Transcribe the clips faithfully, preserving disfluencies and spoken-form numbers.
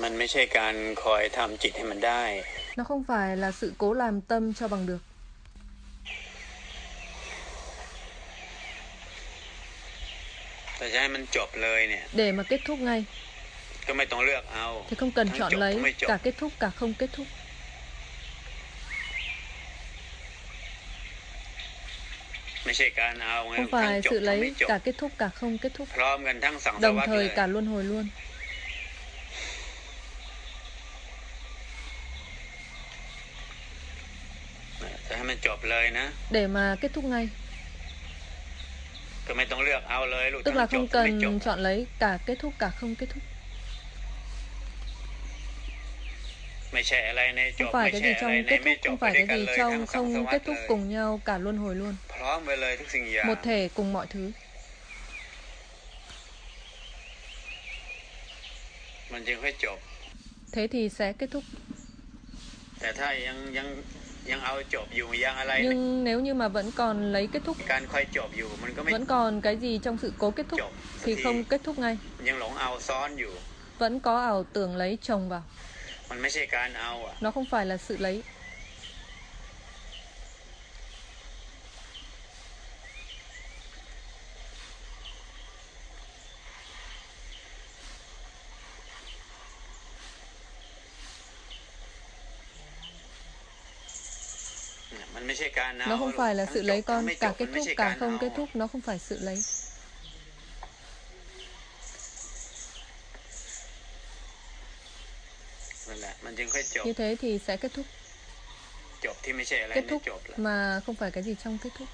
มันไม่ใช่การคอยทำจิตให้มันได้ Nó không phải là sự cố làm tâm cho bằng được. แต่จะให้มันจบเลยเนี่ย Để mà kết thúc ngay ก็ไม่ต้องเลือกเอา thì không cần ทั้ง chọn จบ lấy ทั้งไม่จบ cả kết thúc cả không kết thúc. ไม่ใช่การเอาไง Không ทั้ง phải จบ sự ทั้งไม่ lấy จบ cả kết thúc cả không kết thúc, พร้อมกันทั้งสังสาร đồng วัฏเล thời ย cả luân hồi luôn. จะให้มันจบเลยนะ Để mà kết thúc ngay ก็ไม่ต้องเลือกเอาเลยลูก tức ทั้ là งจบ không ทั้งไม่จบ cần chọn lấy cả kết thúc cả không kết thúc. ไม่ใช่อะไรในจ Không บ phải ไม่ cái ใช่ gì อะไร trong ใน kết ไม่ thúc, จบ không ไป phải ด้วย cái กัน gì เลยทั้ง trong สังสาร không วัฏ kết เล thúc ย cùng nhau cả luân hồi luôn. พร้อมไปเลยทุกสิ่งอย่าง Một thể cùng mọi thứ. มันจึงค่อยจบ Thế thì sẽ kết thúc. แต่ถ้ายังยังยังเอาจบอยู่ยังอะไร Nhưng nếu như mà vẫn còn lấy kết thúc, การค่อยจบอยู่มันก็ไม่ vẫn còn cái gì trong sự cố kết thúc จบ thì không kết thúc ngay. ยังหลงเอาซ้อนอยู่ Vẫn có ảo tưởng lấy chồng vào. มันไม่ใช่การเอาอ่ะ Nó không phải là sự lấy. มันไม่ใช่การเอา Nó không phải là ทั้ง sự จบ lấy ทั้ง con, ไม่จ cả บ kết มันไม่ thúc ใช่ cả การ không เอา kết thúc, nó không phải sự lấy. นั่นแหละมันจึงค่อยจบ Như thế thì sẽ kết thúc. จบที่ไม่ใช่อะไร Kết ไม่ thúc จบละ mà không phải cái gì trong kết thúc.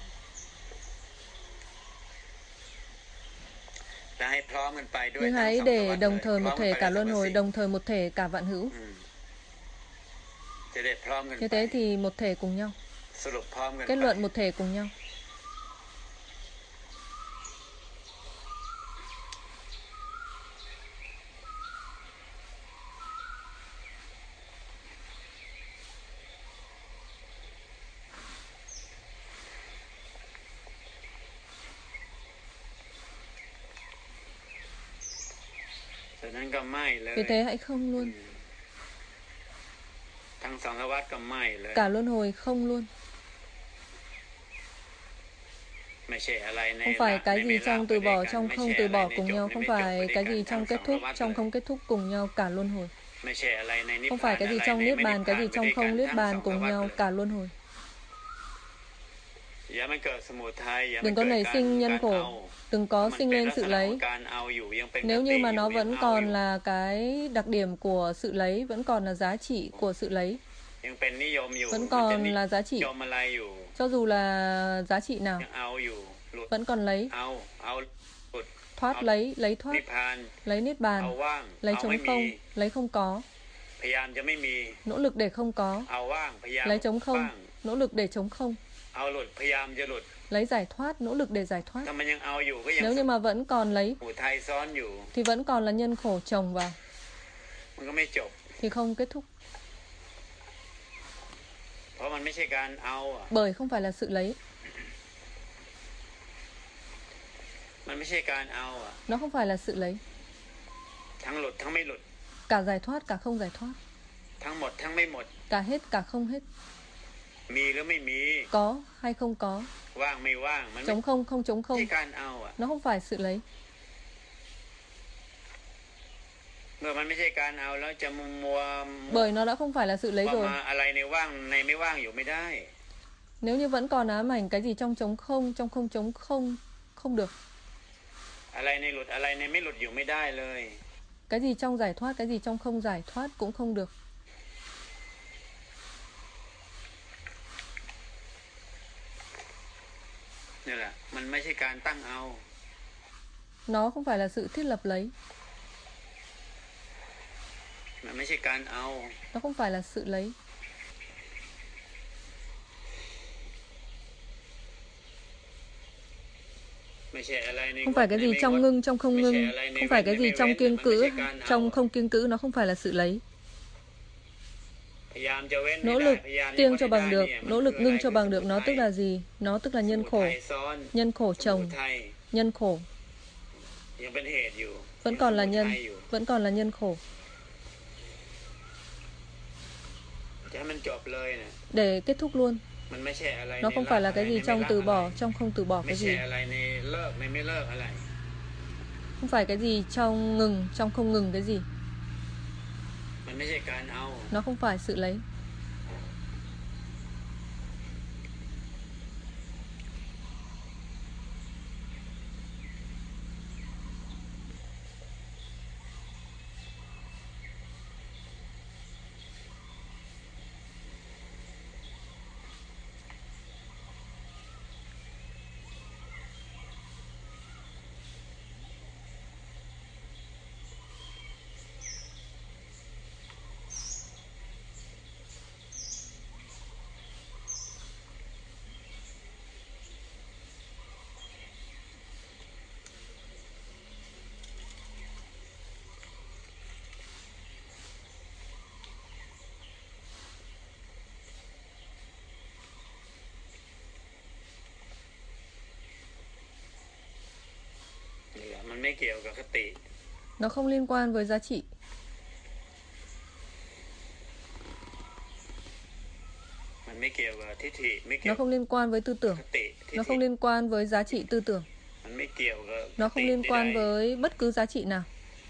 แล้วให้พร้อมกันไปด้วย Nhưng ทั้ง hãy สังสาร để วัฏ đồng เลย thời พร้อ một ม thể กัน cả ไป luân เลย hồi, đồng thời một thể cả vạn hữu. อืมจะได้พร้อมกัน Như ไป thế thì một thể cùng nhau. สรุปพร้อมกัน Kết ไป luận một thể cùng nhau. ฉะนั้นก็ไม่เลย Vì thế hãy không luôn. ทั้งสังสารวัฏก็ไม่เลย Cả luân hồi không luôn. ไม่ใช่อะไรใน Không phải cái ใน gì ไม่ trong ละ từ ไปด้วย bỏ กัน trong ไม่ không ใช่ từ อะไร bỏ ใน cùng จบ nhau, ใน không ไม่จบ phải ไปด้วย cái กัน gì ทั้ trong ง kết สัง thúc สารวัฏ trong เลย không kết thúc cùng nhau cả luân hồi. ไม่ใช่อะไรในนิพ Không พา phải น cái gì อะไร trong ใน niết ไม่นิพ bàn, พา cái น gì ไป trong ด้วยกัน không niết ทั้ง bàn สังสาร cùng วัฏ nhau เลย cả luân hồi. อย่ามันเกิดสมุทัยอย่ามัน Đừng có เกิด nảy การ sinh กา nhân รเอา khổ, đừng có มัน sinh เป็น lên ลักษ sự ณะขอ lấy. งการเอาอยู่ยังเป็น Nếu ก như ติ mà อยู่ nó ยัง vẫn เอาอ còn ยู่ là cái đặc điểm của sự lấy, vẫn còn là giá trị của sự lấy, ยังเป็นนิยมอยู่ vẫn มันจะ còn นิ là giá trị, ยมอะไรอยู่ cho dù là giá trị nào, ยังเอาอยู่หลุด vẫn còn lấy, เอาเอาหลุด thoát lấy, lấy นิ thoát, พพาน lấy niết เอา bàn, ว่าง lấy เอาไม่ trống มี không, lấy không có, พยายามจะไม่มี nỗ lực để không có, เอาว่างพยายาม lấy trống ว่าง không, nỗ lực để trống không, เอาหลุดพยายามจะหลุด lấy giải thoát, nỗ lực để giải thoát. ถ้ามันยังเอาอยู่ก็ยัง Nếu như mà vẫn còn lấy สมุทัยซ้อนอยู่ thì vẫn còn là nhân khổ chồng vào, มันก็ไม่จบ thì không kết thúc. เพราะมันไม่ใช่การเอาอ่ะ Bởi không phải là sự lấy, มันไม่ใช่การเอาอ่ะ nó không phải là sự lấy. ทั้งหลุดทั้งไม่หลุด Cả giải thoát, cả không giải thoát, ทั้งหมดทั้งไม่หมด cả hết, cả không hết, มีหรือไม่มี có hay không có, ว่างไม่ว่างมันไม่ trống không không trống ใช่ không, การเอาอ่ะ nó không phải sự lấy. เมื่อมันไม่ใช่การเอาแล้วจะมัวมัว Bởi nó đã không phải là sự lấy ว่า rồi. มาอะไรในว่างในไม่ว่างอยู่ไม่ได้ Nếu như vẫn còn ám ảnh cái gì trong trống không, trong không trống không, không được. อะไรในหลุดอะไรในไม่หลุดอยู่ไม่ได้เลย Cái gì trong giải thoát, cái gì trong không giải thoát cũng không được. นี่แหละมันไม่ใช่การตั้งเอา Nó không phải là sự thiết lập lấy, มันไม่ใช่การเอา nó không phải là sự lấy. ไม่ใช่อะไรใน Không phải cái gì trong ngưng, trong không ngưng, không phải cái gì trong kiêng cữ, trong không kiêng cữ, nó không phải là sự lấy. พยายามจะเว้น Nỗ ให้ได้ lực พยายาม kiêng ให้ cho ได้ bằng được, เนี่ย nỗ มัน lực คือ ngưng อะไร cho bằng được, nó คือ tức là gì? Nó tức là ส nhân มุ khổ, ทัยซ้อน nhân khổ สมุ chồng, ทัย nhân khổ, ยังเป็นเหตุอยู่ vẫn còn là สมุ nhân, ทัยอยู่ vẫn còn là nhân khổ. มันจบเลยน่ะ để kết thúc luôn. มันไม่ใช่อะไร Nó không phải là cái gì trong từ bỏ, ไม่ trong không từ bỏ ไม่ cái ใช่ gì. อะไรในเลิกในไม่เลิกอะไร Không phải cái gì trong ngừng, trong không ngừng cái gì. มันไม่ใช่การเอา Nó không phải sự lấy. มันไม่เกี่ยวกับคติ Nó không liên quan với giá trị. มันไม่เกี่ยวกับทิฏฐิไม่เกี่ยว Nó không liên quan với tư tưởng. คติทิฏ Nó ฐิ không liên quan với giá trị tư tưởng. มันไม่เกี่ยวกับ Nó không liên quan ใดๆ với bất cứ giá trị nào.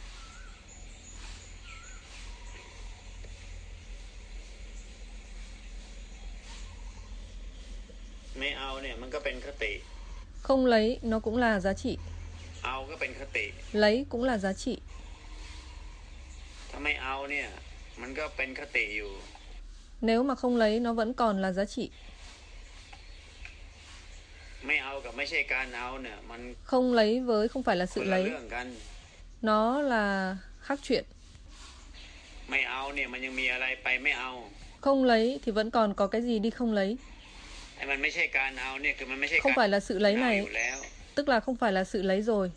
ไม่เอาเนี่ยมันก็เป็นคติ Không lấy nó cũng là giá trị. เอาก็เป็นคติ Lấy cũng là giá trị. ถ้าไม่เอาเนี่ยมันก็เป็นคติอยู่ Nếu mà không lấy nó vẫn còn là giá trị. ไม่เอากับไม่ใช่การเอาเนี่ยมัน Không lấy với không phải là ค sự นละ lấy. เรื่องกัน Nó là khác chuyện. ไม่เอาเนี่ยมันยังมีอะไรไปไม่เอา Không lấy thì vẫn còn có cái gì đi không lấy. ไอ้มันไม่ใช่การเอาเนี่ยคือมันไม่ใช่ Không การ phải là sự lấy เอา này, อยู่แล้ว tức là không phải là sự lấy rồi.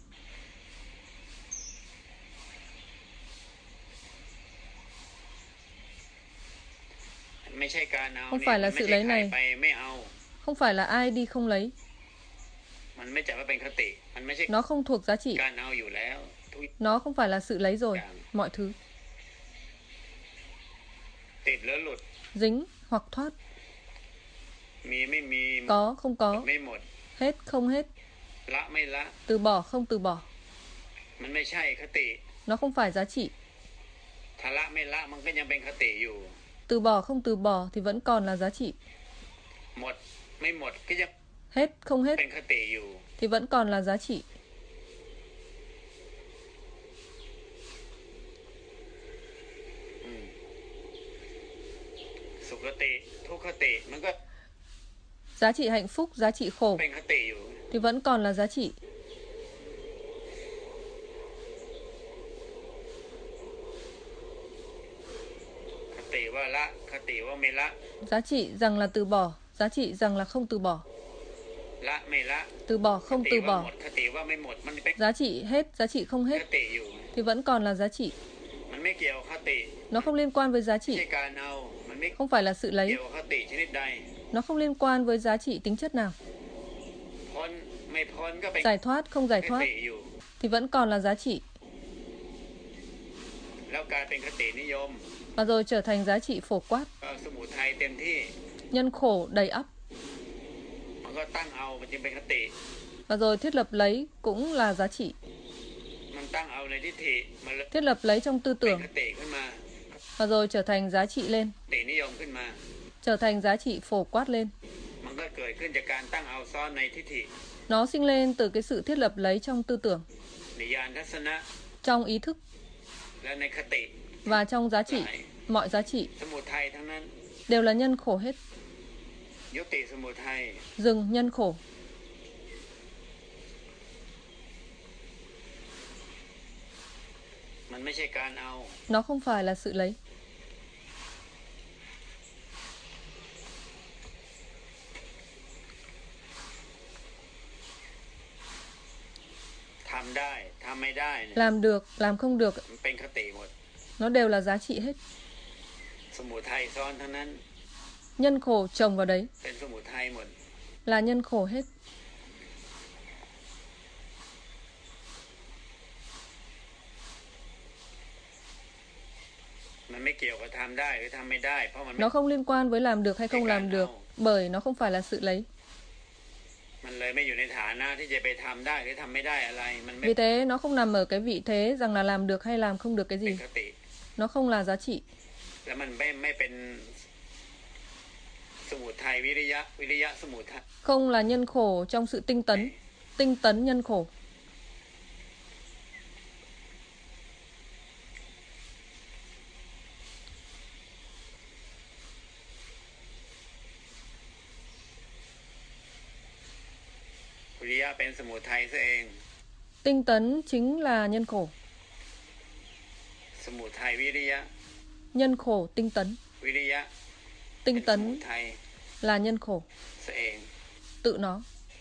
ไม่ใช่การเอา Không เนี่ย phải มั là นไม่ sự ใช่ lấy ใคร này. ไปไม่เอา Không phải là ai đi không lấy. มันไม่จัดว่าเป็นคติมันไม่ใช่ Nó không thuộc giá trị. การเอาอยู่แล้วทุก Nó không phải là sự lấy rồi. Mọi thứ ติดแล้วหลุด dính hoặc thoát. มีไม่มี Có không หม có. ดไม่หมด Hết không hết. ละไม่ละ Từ bỏ không từ bỏ. มันไม่ใช่คติ Nó không phải giá trị. ถ้าละไม่ละมันก็ยังเป็นคติอยู่ Từ bỏ không từ bỏ thì vẫn còn là giá trị. หมดไม่หมดก็ยัง Hết không hết เป็นคติอยู่ thì vẫn còn là giá trị. อืมสุขติทุกขติมันก็ Giá trị hạnh phúc, giá trị khổ เป็นคติอยู่ thì vẫn còn là giá trị. คติว่าละคติว่าไม่ละ Giá trị rằng là từ bỏ, giá trị rằng là không từ bỏ. ละไม่ละ Từ bỏ ค không ติ từ ว่าหม bỏ. ดคติว่าไม่หมดมันเป็น Giá trị hết, giá trị không ค hết ติอยู่ thì vẫn còn là giá trị. มันไม่เกี่ยวคติ Nó không liên quan với giá ไม่ใช่ trị. การเอามันไม่ Không phải là sự เกี่ lấy. ยวคติชนิดใด Nó không liên quan với giá trị tính chất nào. พ้นไม่พ้นก็เป็น Giải thoát, không giải ค thoát ติอยู่ thì vẫn còn là giá trị. แล้วกลายเป็นคตินิยม Và rồi trở thành giá trị phổ quát. ก็สมุทัยเต็มที่ Nhân khổ đầy ắp. มันก็ตั้งเอามันจึงเป็นคติ Và rồi thiết lập lấy cũng là giá trị. มันตั้งเอาในทิฏฐิมันเลย Thiết lập lấy trong tư เป็น tưởng คติขึ้นมา và rồi trở thành giá trị lên. คตินิยมขึ้นมา Trở thành giá trị phổ quát lên. มันก็เกิดขึ้นจากการตั้งเอาซ่อนในทิฏฐิ Nó sinh lên từ cái sự thiết lập lấy trong tư tưởng, ในญาณทัศนะ trong ý thức และในคติ và trong giá trị. Mọi giá trị สมุทัยทั้งนั้น đều là nhân khổ hết. ยุติสมุทัย Dừng nhân khổ. มันไม่ใช่การเอา Nó không phải là sự lấy. ทำได้ทำไม่ได้เนี่ย Làm được, làm không được, มันเป็นคติหมด nó đều là giá trị hết. สมุทัยซ้อนทั้งนั้น Nhân khổ chồng vào đấy เป็นสมุทัยหมด là nhân khổ hết. มันไม่เกี่ยวกับทำได้หรือทำไม่ได้เพราะมัน Nó không liên quan với làm được hay không làm được, bởi nó không phải là sự lấy. มันเลยไม่อยู่ในฐานะที่จะไปทำได้หรือทำไม่ได้อะไรมันไม่ Vì thế nó không nằm ở cái vị thế rằng là làm được hay làm không được cái เป็น gì. คติ Nó không là giá trị. แล้วมันไม่ไม่เป็นสมุทัยวิริยะวิริยะสมุทัย Không là nhân khổ trong sự tinh tấn. Tinh tấn nhân khổ. วิริยะเป็นสมุทัยซะเอง Tinh tấn chính là nhân khổ. สมุทัยวิริยะ Nhân khổ tinh tấn. วิริยะ Tinh เป็นสมุ tấn ทัย là nhân khổ. ซะเอง Tự nó.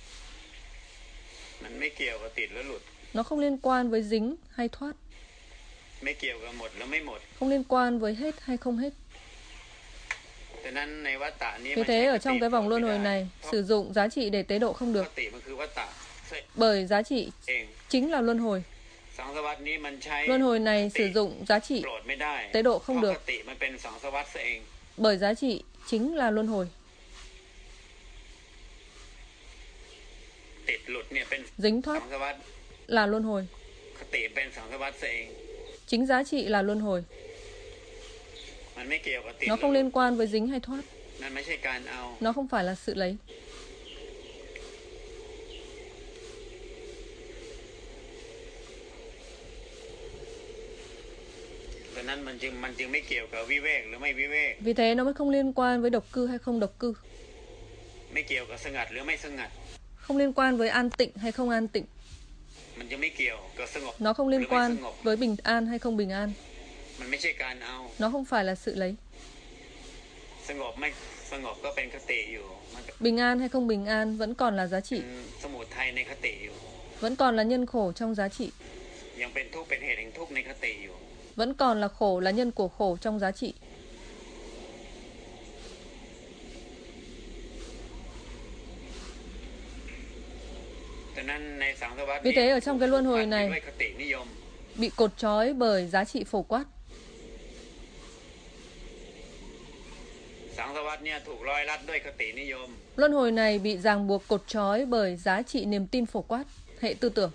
มันไม่เกี่ยวกับติดแล้วหลุด Nó không liên quan với dính hay thoát. ไม่เกี่ยวกับหมดแล้วไม่หมด Không liên quan với hết hay không hết. แต่นั้นในวัฏฏะนี้ Vì thế ở trong cái vòng luân hồi này, sử dụng giá trị để tế độ không ป được. กติมันคือวัฏฏะ Bởi giá trị เอง chính là luân hồi. สังสวัฏนี้มันใช้ Luân hồi này sử dụng giá trị โกรธไม่ได้ tế độ không เพราะ được. คติมันเป็นสังสวัฏซะเอง Bởi giá trị chính là luân hồi. ติดหลุดเนี่ยเป็น Dính สั thoát งสวัฏ là luân hồi. คติเป็นสังสวัฏซะเอง Chính giá trị là luân hồi. มันไม่เกี่ยวกับติด Nó không liên quan với dính hay thoát. นั่นไม่ใช่การเอา Nó không phải là sự lấy. ดังนั้นมันจึงมันจึงไม่เกี่ยวกับวิเวกหรือไม่วิเวก Vì thế nó mới không liên quan với độc cư hay không độc cư. ไม่เกี่ยวกับสงัดหรือไม่สงัด Không liên quan với an tịnh hay không an tịnh. มันจะไม่เกี่ยวกับสงบ Nó không หรื liên อไม่ส quan งบ với bình an hay không bình an. มันไม่ใช่การเอา Nó không phải là sự lấy. สงบไม่สงบก็เป็นคติอยู่มันก็ Bình an hay không bình an vẫn còn là giá เป็ trị. นสมุทัยในคติอยู่ Vẫn còn là nhân khổ trong giá trị. ยังเป็นทุกข์เป็นเหตุแห่งทุกข์ในคติอยู่ Vẫn còn là khổ là nhân của khổ trong giá trị. ดังนั้นในสังสวัฏ Vì thế ở trong cái luân hồi ด้วย này คตินิยม bị cột trói bởi giá trị phổ quát. สังสวัฏเนี่ยถูกร้อยรัดด้วยคตินิยม Luân hồi này bị ràng buộc cột trói bởi giá trị niềm tin phổ quát, hệ tư tưởng.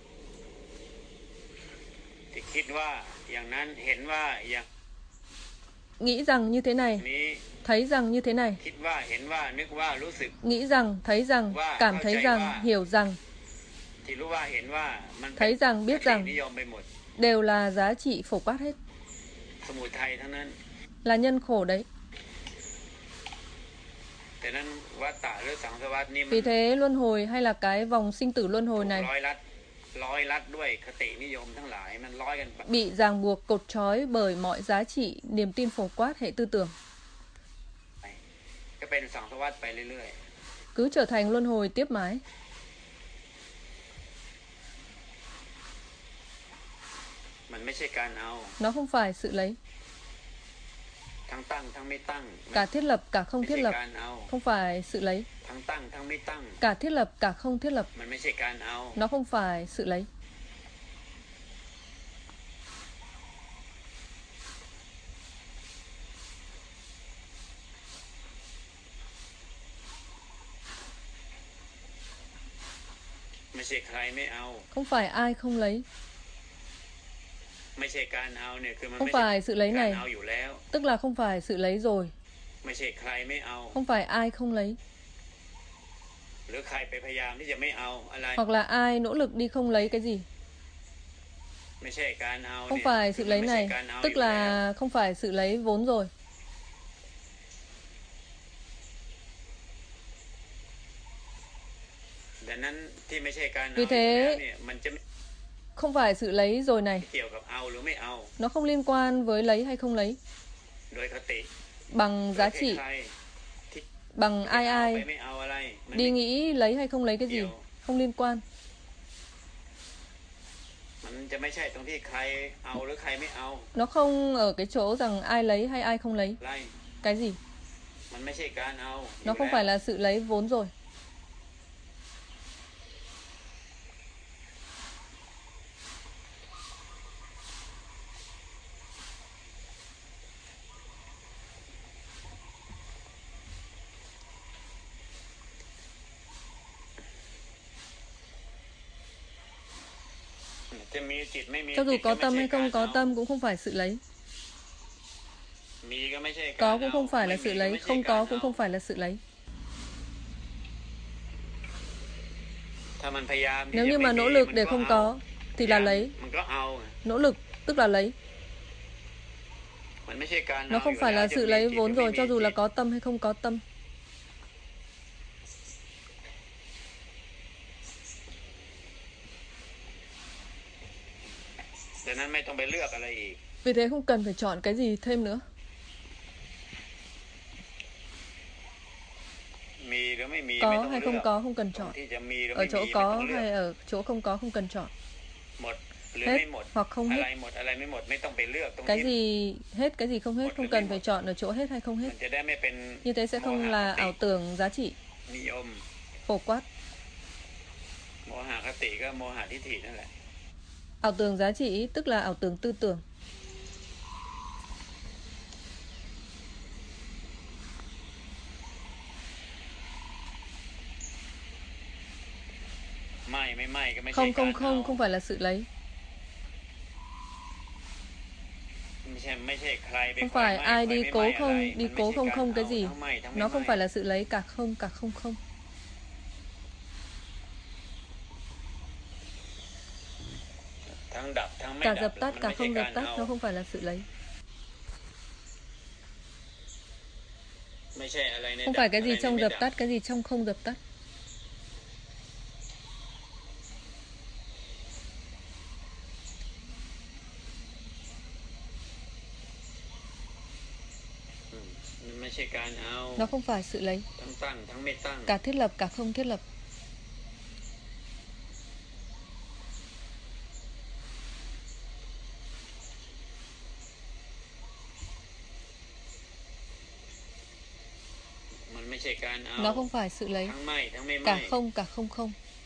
ที่คิดว่าอย่างนั้นเห็นว่าอย่าง Nghĩ rằng như thế này, นี้ thấy rằng như thế này. คิดว่าเห็นว่านึกว่ารู้สึก Nghĩ rằng, thấy rằng, cảm thấy rằng, hiểu rằng, ที่รู้ว่าเห็นว่ามันเป็น thấy rằng, biết คติ rằng นิยมไปหมด đều là giá trị phổ quát hết. สมุทัยทั้งนั้น Là nhân khổ đấy. แต่นั้นวัฏฏะหรือสังสวัฏนี่มัน Vì thế luân hồi hay là cái vòng sinh tử luân hồi ถูก này ร้อยรัดร้อยรัดด้วยคตินิยมทั้งหลายมันร้อยกันไป bị ràng buộc cột trói bởi mọi giá trị niềm tin phổ quát hệ tư tưởng. ก็เป็นสังสวัฏไปเรื่อย Cứ trở thành luân hồi tiếp mãi. ๆมันไม่ใช่การเอา Nó không phải sự lấy. ทั้งตั้งทั้งไม่ตั้ง Cả thiết lập, cả không ไม่ thiết ใช่ lập. การเอา Không phải sự lấy. ทั้งตั้งทั้งไม่ตั้ง Cả thiết lập, cả không thiết lập. มันไม่ใช่การเอา Nó không phải sự lấy. ไม่ใช่ใครไม่เอา Không phải ai không lấy. ไม่ใช่การเอาเนี่ยคือมัน Không ไม่ใช่ phải sự lấy การ này. เอาอยู่แล้ว Tức là không phải sự lấy rồi. ไม่ใช่ใครไม่เอา Không phải ai không lấy. หรือใครไปพยายามที่จะไม่เอาอะไร Hoặc là ai nỗ lực đi không lấy cái gì. ไม่ใช่การเอา Không เนี่ย phải sự lấy ไม่ใช่ này. การเอาอ Tức ยู่แล้ว là không phải sự lấy vốn rồi. ดังนั้นที่ไม่ใช่การเอาอ Vì ยู่แล้ว thế เนี่ยมันจะไม่ không phải sự lấy rồi này. เกี่ยวกับเอาหรือไม่เอา Nó không liên quan với lấy hay không lấy. โดยคติ Bằng giá โดย trị, ใครๆที่ bằng ai เอาไป ai. ไม่เอาอะไรมัน Đi ไม่ nghĩ lấy hay không lấy cái gì. Không liên quan. มันจะไม่ใช่ตรงที่ใครเอาหรือใครไม่เอา Nó không ở cái chỗ rằng ai lấy hay ai không lấy. อะไร Cái gì. มันไม่ใช่การเอา Nó không phải là sự lấy vốn rồi. จิตไม่มี Cho dù จิต có ก็ไม่ tâm ใช่ hay การ không có เอา tâm cũng không phải sự lấy. มีก็ไม่ใช่การ Có เอา cũng không phải là ไม่ sự มีก็ lấy, ไม่ใช่ không การ có เอา cũng không phải là sự lấy. ถ้ามันพยายามที่ Nếu จะ như ไม่ mà มี nỗ มั lực น để ก็ không เอา có thì là lấy. มันก็เอา Nỗ lực tức là lấy. มันไม่ใช่การ Nó เอา không อยู่ phải แล้ là วจะ sự มี lấy จิต vốn หรือไม่ rồi มี cho dù จิ là ต có tâm hay không có tâm. ดังนั้นไม่ต้องไปเลือกอะไรอีก Vì thế không cần phải chọn cái gì thêm nữa. มีหรือไม่มี Có ไม่ต้อง hay เลื không อก có không cần ตรง chọn. ที่จะมีหรือ Ở ไม่มี chỗ ไม่ต้อ có งเลือก hay ở chỗ không có không cần chọn. หมดหรือ Hết ไม่หมด hoặc không อะไร hết. หมดอะไรไม่หมดไม่ต้องไปเลือกตรง Cái ที่ gì hết, cái gì không hết Một không là cần mấy phải một. chọn ở chỗ hết hay không มั hết. นจะได้ไม่เป็น Như thế sẽ không là ảo tưởng giá trị, นิยม phổ quát. โมหะคติก็โมหะทิฏฐินั่นแหละ Ảo tưởng giá trị tức là ảo tưởng tư tưởng. ไม่ไม่ไม่ก็ไม่ใช่ Không การ không เอา không không phải là sự lấy. ไม่ใช่ไม่ใช่ใครไป Không คอย phải ไม่ ai คอย đi ไม่ cố ไม่อะไร không, มัน đi ไม่ cố ใช่ không การ không cái เอา gì. ทั้งไม่ทั้งไม่ Nó không ไม่ phải là sự lấy cả không cả không không. ทั้งดับทั้งไม่ Cả ดับ dập มั tắt น cả ไม่ใช่ không กา dập ร tắt เอา nó không phải là sự lấy. ไม่ใช่อะไรใน Không ดับ phải cái อะไร gì ใน trong ไม่ dập ดับ tắt, cái gì trong không dập tắt. อืมมันไม่ใช่การเอา Nó không phải sự lấy. ทั้งตั้งทั้งไม่ตั้ง Cả thiết lập cả không thiết lập. มันไม่ใช่การเอา Nó không phải sự lấy. ทั้งไม่ทั้งไม่ไม่ Cả không cả không không.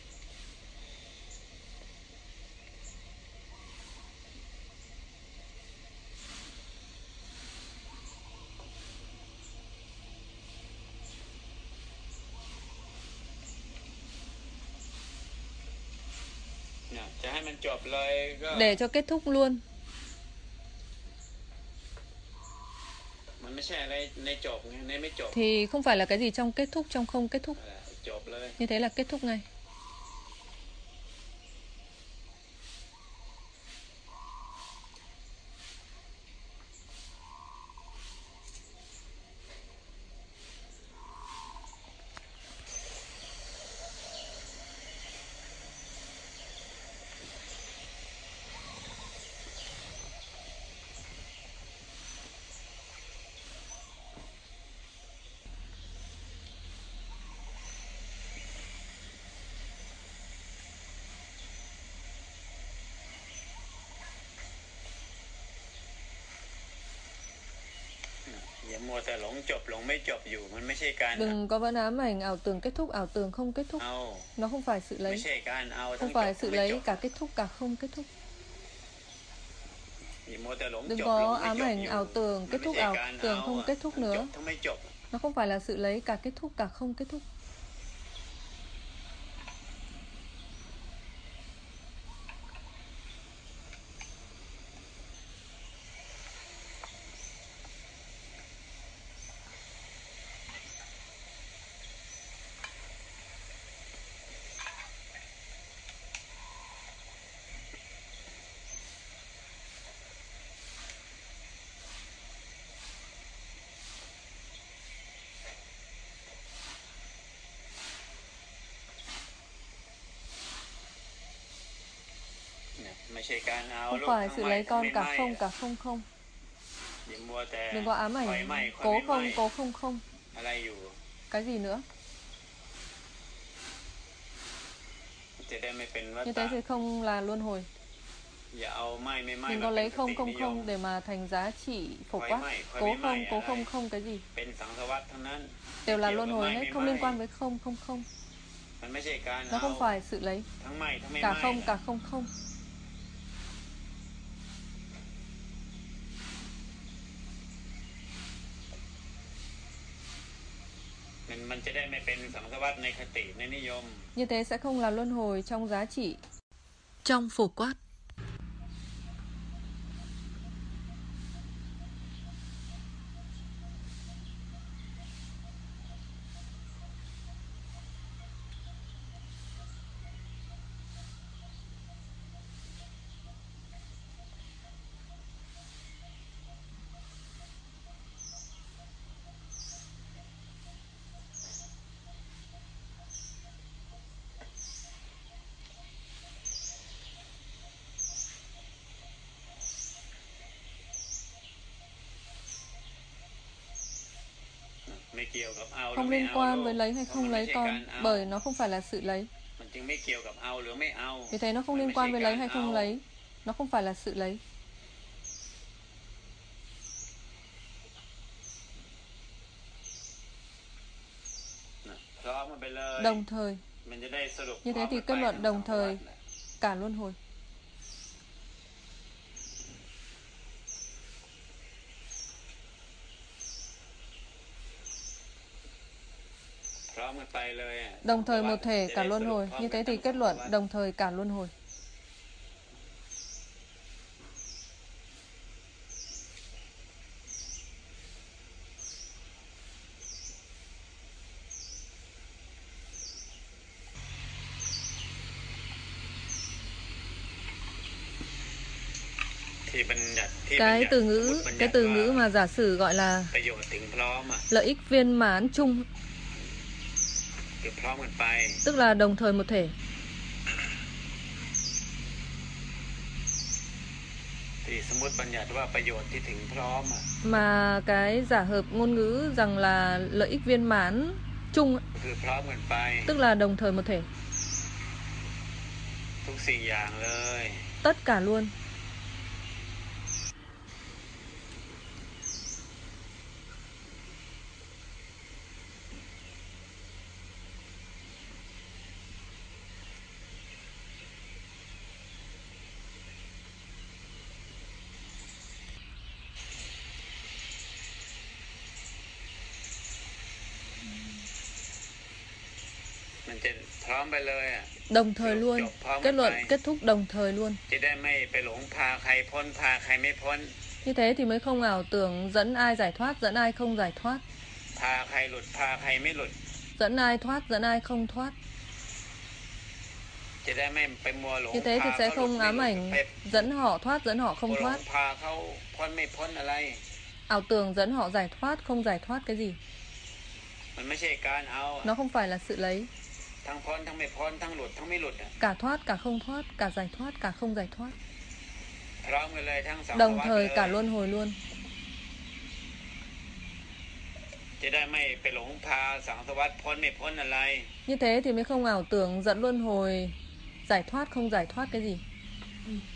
เนี่ยจะให้มันจบเลยก็ Để cho kết thúc luôn. มันไม่ใช่อะไรในจบไงในไม่จบ Thì không phải là cái gì trong kết thúc, trong không kết thúc. นั่นแหละจบเลย Như thế là kết thúc ngay. อย่ามัวแต่หลงจบหลงไม่จบอยู่มันไม่ใช่การ Đừng có vẫn ám ảnh ảo tưởng kết thúc, ảo tưởng không kết thúc. เอา Nó không phải sự ไม่ lấy. ใช่การเอาทั้ง Không จบ phải ทั้ sự งไม่จ lấy บ cả kết thúc cả không kết thúc. อย่ามัวแต่หลง Đừng จบหลง có ไม่ ám จบ ảnh อยู่ ảo tưởng มัน kết ไม่ thúc ใช่ ảo การ tưởng เอา không อะ kết thúc ทั้งจ nữa. บทั้งไม่จบ Nó không phải là sự lấy cả kết thúc cả không kết thúc. เนี่ยไม่ใช่การเอา Không ลูก phải ทั้ง sự ไม่ lấy ทั้ง con ไม่ cả ไม่ không cả không không. อย่ามัวแต่ Đừng có ám คอยไม่ ảnh คอย cố ไม่ không ไม่ cố không không. อะไรอยู่ Cái gì nữa. จะได้ไม่เป็นวัฏ Như ฏะ thế thì không là luân hồi. อย่าเอาไม่ไม่ไม่ Đừng มา có เป็น lấy ค không ติ không นิยม không để mà thành giá trị phổ Khói quát. mày, khói Cố mày không mày cố ở không đây. không cái gì. เป็นสังสารวัฏทั้งนั้น Đều là เกี่ยว luân กับ hồi ไม่ hết, ไม่ không ไม่ liên quan với không không không. มันไม่ใช่การ Nó เอา không phải sự lấy. ทั้งไม่ทั้งไม่ Cả ไม่ không นะ cả không không. มันมันจะได้ไม่เป็นสังสารวัฏในคติในนิยม Như thế sẽ không là luân hồi trong giá trị, trong phổ quát. ไม่เกี่ยวกับเอาหรือ Không ไม่ liên เอา quan ลูก với lấy hay เพราะ không มันไม่ lấy ใช่ con, การเอา bởi nó không phải là sự lấy. มันจึงไม่เกี่ยวกับเอาหรือไม่เอา Vì thế nó không มัน liên ไม่ใช่ quan với กา lấy ร hay เอา không lấy. Nó không phải là sự lấy. นะพร้อมกันไปเลย Đồng thời. มันจะได้สรุป Như พร้อ thế ม thì กันไป kết luận ทั้ง đồng สองวั thời ดน่ะ cả luân hồi. พร้อมกันไปเลยอ่ะ Đồng thời สองวั một ด thể จะ cả ได้ luân สรุป hồi. พร้อม Như กัน thế thì ทั้ง kết สอง luận วัด đồng thời cả luân hồi. ที่บัญญัติที่ Cái บัญญัติ từ สม ngữ มุติบัญญั cái ติ từ ว่า ngữ mà giả sử gọi là ประโยชน์ถึงพร้อมอ่ะ lợi ích viên mãn chung, คือพร้อมกันไป tức là đồng thời một thể. ที่สมมติบัญญัติว่าประโยชน์ที่ถึงพร้อมอ่ะ Mà cái giả hợp ngôn ngữ rằng là lợi ích viên mãn chung, คือพร้อมกันไป tức là đồng thời một thể. ทุกสิ่งอย่างเลย Tất cả luôn. Mình sẽ พร้อมไปเลยอ่ะ Đồng thời luôn. Kết luận kết thúc đồng thời luôn. จะได้ไม่ไปหลงพาใครพ้นพาใครไม่พ้น Như thế thì mới không ảo tưởng dẫn ai giải thoát, dẫn ai không giải thoát. พาใครหลุดพาใครไม่หลุด Dẫn ai thoát, dẫn ai không thoát. จะได้ไม่ไปมัวหลง Như thế thì พา sẽ เขาหลุด không ไม่ ám หลุด ảnh ไป dẫn họ thoát, dẫn họ มั không วหลง thoát. พาเขาพ้นไม่พ้นอะไร Ảo tưởng dẫn họ giải thoát, không giải thoát cái gì. มันไม่ใช่การเอาอะ Nó không phải là sự lấy. ทั้งพ้นทั้งไม่พ้นทั้งหลุดทั้งไม่หลุดอะ Cả thoát, cả không thoát, cả giải thoát, cả không giải thoát. พร้อมกันเลยทั้งสอง Đồng วัด thời เลย cả luân hồi luôn. จะได้ไม่ไปหลงพาสังสวัฏพ้นไม่พ้นอะไร Như thế thì mới không ảo tưởng dẫn luân hồi giải thoát, không giải thoát cái gì.